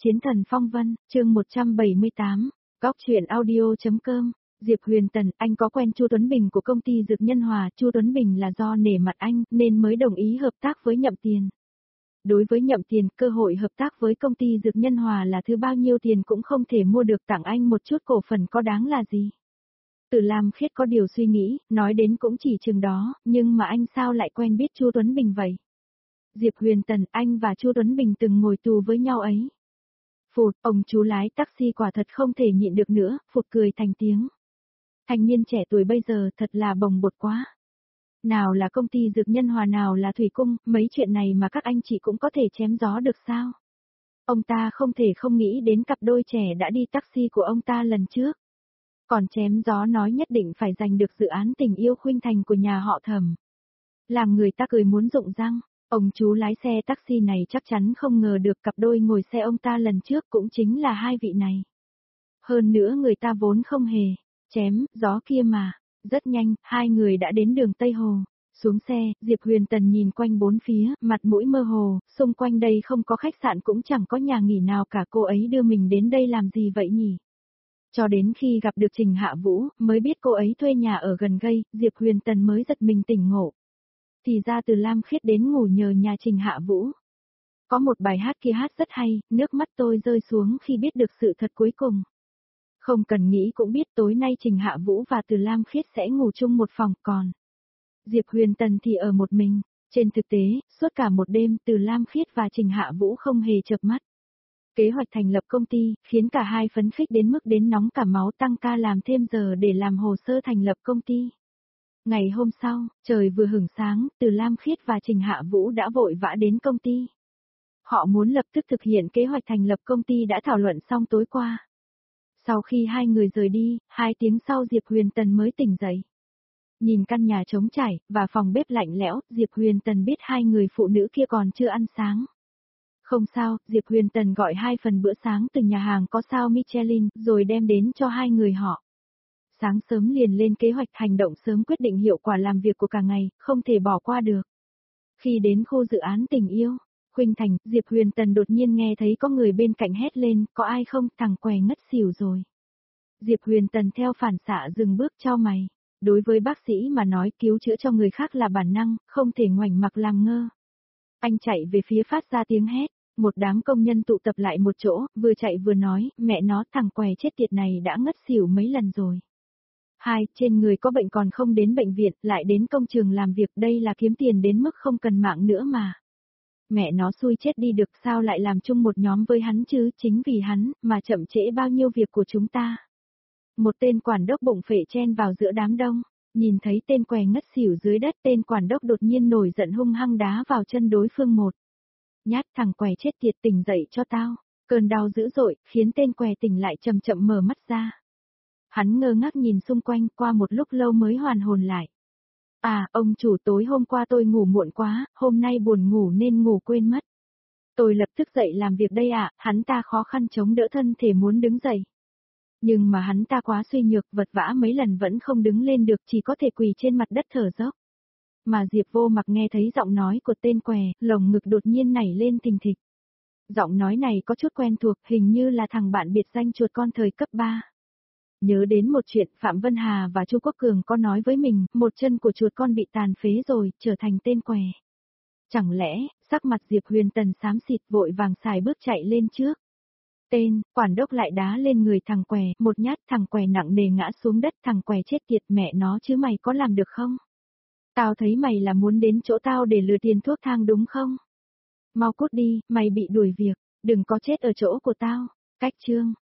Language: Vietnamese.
Chiến thần phong vân, chương 178, góc truyện audio.com. Diệp Huyền Tần, anh có quen Chu Tuấn Bình của công ty Dược Nhân Hòa, Chu Tuấn Bình là do nể mặt anh nên mới đồng ý hợp tác với Nhậm Tiền. Đối với Nhậm Tiền, cơ hội hợp tác với công ty Dược Nhân Hòa là thứ bao nhiêu tiền cũng không thể mua được, tặng anh một chút cổ phần có đáng là gì. Từ Lam Khiết có điều suy nghĩ, nói đến cũng chỉ chừng đó, nhưng mà anh sao lại quen biết Chu Tuấn Bình vậy? Diệp Huyền Tần, anh và Chu Tuấn Bình từng ngồi tù với nhau ấy. Phụt, ông chú lái taxi quả thật không thể nhịn được nữa, phụt cười thành tiếng. Thanh niên trẻ tuổi bây giờ thật là bồng bột quá. Nào là công ty Dược Nhân Hòa, nào là Thủy Cung, mấy chuyện này mà các anh chị cũng có thể chém gió được sao? Ông ta không thể không nghĩ đến cặp đôi trẻ đã đi taxi của ông ta lần trước. Còn chém gió nói nhất định phải giành được dự án Tình Yêu Khuynh Thành của nhà họ Thẩm. Làm người ta cười muốn rụng răng. Ông chú lái xe taxi này chắc chắn không ngờ được cặp đôi ngồi xe ông ta lần trước cũng chính là hai vị này. Hơn nữa người ta vốn không hề chém gió kia mà. Rất nhanh, hai người đã đến đường Tây Hồ. Xuống xe, Diệp Huyền Tần nhìn quanh bốn phía, mặt mũi mơ hồ, xung quanh đây không có khách sạn cũng chẳng có nhà nghỉ nào cả, cô ấy đưa mình đến đây làm gì vậy nhỉ? Cho đến khi gặp được Trình Hạ Vũ, mới biết cô ấy thuê nhà ở gần đây, Diệp Huyền Tần mới giật mình tỉnh ngộ. Thì ra Từ Lam Khiết đến ngủ nhờ nhà Trình Hạ Vũ. Có một bài hát kia hát rất hay, nước mắt tôi rơi xuống khi biết được sự thật cuối cùng. Không cần nghĩ cũng biết tối nay Trình Hạ Vũ và Từ Lam Khiết sẽ ngủ chung một phòng, còn Diệp Huyền Tần thì ở một mình. Trên thực tế, suốt cả một đêm Từ Lam Khiết và Trình Hạ Vũ không hề chợp mắt. Kế hoạch thành lập công ty, khiến cả hai phấn khích đến mức đến nóng cả máu, tăng ca làm thêm giờ để làm hồ sơ thành lập công ty. Ngày hôm sau, trời vừa hửng sáng, Từ Lam Khiết và Trình Hạ Vũ đã vội vã đến công ty. Họ muốn lập tức thực hiện kế hoạch thành lập công ty đã thảo luận xong tối qua. Sau khi hai người rời đi, 2 tiếng sau Diệp Huyền Tần mới tỉnh dậy. Nhìn căn nhà trống trải, và phòng bếp lạnh lẽo, Diệp Huyền Tần biết hai người phụ nữ kia còn chưa ăn sáng. Không sao, Diệp Huyền Tần gọi 2 phần bữa sáng từ nhà hàng có sao Michelin, rồi đem đến cho hai người họ. Sáng sớm liền lên kế hoạch hành động, sớm quyết định hiệu quả làm việc của cả ngày, không thể bỏ qua được. Khi đến khu dự án Tình Yêu Khuynh Thành, Diệp Huyền Tần đột nhiên nghe thấy có người bên cạnh hét lên, có ai không, thằng què ngất xỉu rồi. Diệp Huyền Tần theo phản xạ dừng bước, chau mày. Đối với bác sĩ mà nói, cứu chữa cho người khác là bản năng, không thể ngoảnh mặt làm ngơ. Anh chạy về phía phát ra tiếng hét, một đám công nhân tụ tập lại một chỗ, vừa chạy vừa nói, mẹ nó, thằng què chết tiệt này đã ngất xỉu mấy lần rồi. Trên người có bệnh còn không đến bệnh viện, lại đến công trường làm việc, đây là kiếm tiền đến mức không cần mạng nữa mà. Mẹ nó xui chết đi được, sao lại làm chung một nhóm với hắn chứ, chính vì hắn, mà chậm trễ bao nhiêu việc của chúng ta. Một tên quản đốc bụng phệ chen vào giữa đám đông, nhìn thấy tên què ngất xỉu dưới đất, tên quản đốc đột nhiên nổi giận hung hăng đá vào chân đối phương một nhát. Thằng què chết tiệt, tỉnh dậy cho tao. Cơn đau dữ dội, khiến tên què tỉnh lại, chậm chậm mở mắt ra. Hắn ngơ ngác nhìn xung quanh, qua một lúc lâu mới hoàn hồn lại. Ông chủ, tối hôm qua tôi ngủ muộn quá, hôm nay buồn ngủ nên ngủ quên mất. Tôi lập tức dậy làm việc đây ạ. Hắn ta khó khăn chống đỡ thân thể muốn đứng dậy. Nhưng mà hắn ta quá suy nhược, vật vã mấy lần vẫn không đứng lên được, chỉ có thể quỳ trên mặt đất thở dốc. Mà Diệp Vô Mặc nghe thấy giọng nói của tên què, lồng ngực đột nhiên nảy lên thình thịch. Giọng nói này có chút quen thuộc, hình như là thằng bạn biệt danh chuột con thời cấp 3. Nhớ đến một chuyện, Phạm Vân Hà và Chu Quốc Cường có nói với mình, một chân của chuột con bị tàn phế rồi, trở thành tên què. Chẳng lẽ, sắc mặt Diệp Huyền Tần xám xịt, vội vàng xài bước chạy lên trước. Tên quản đốc lại đá lên người thằng què, một nhát, thằng què nặng nề ngã xuống đất. Thằng què chết tiệt, mẹ nó chứ mày có làm được không? Tao thấy mày là muốn đến chỗ tao để lừa tiền thuốc thang đúng không? Mau cút đi, mày bị đuổi việc, đừng có chết ở chỗ của tao. Cách chương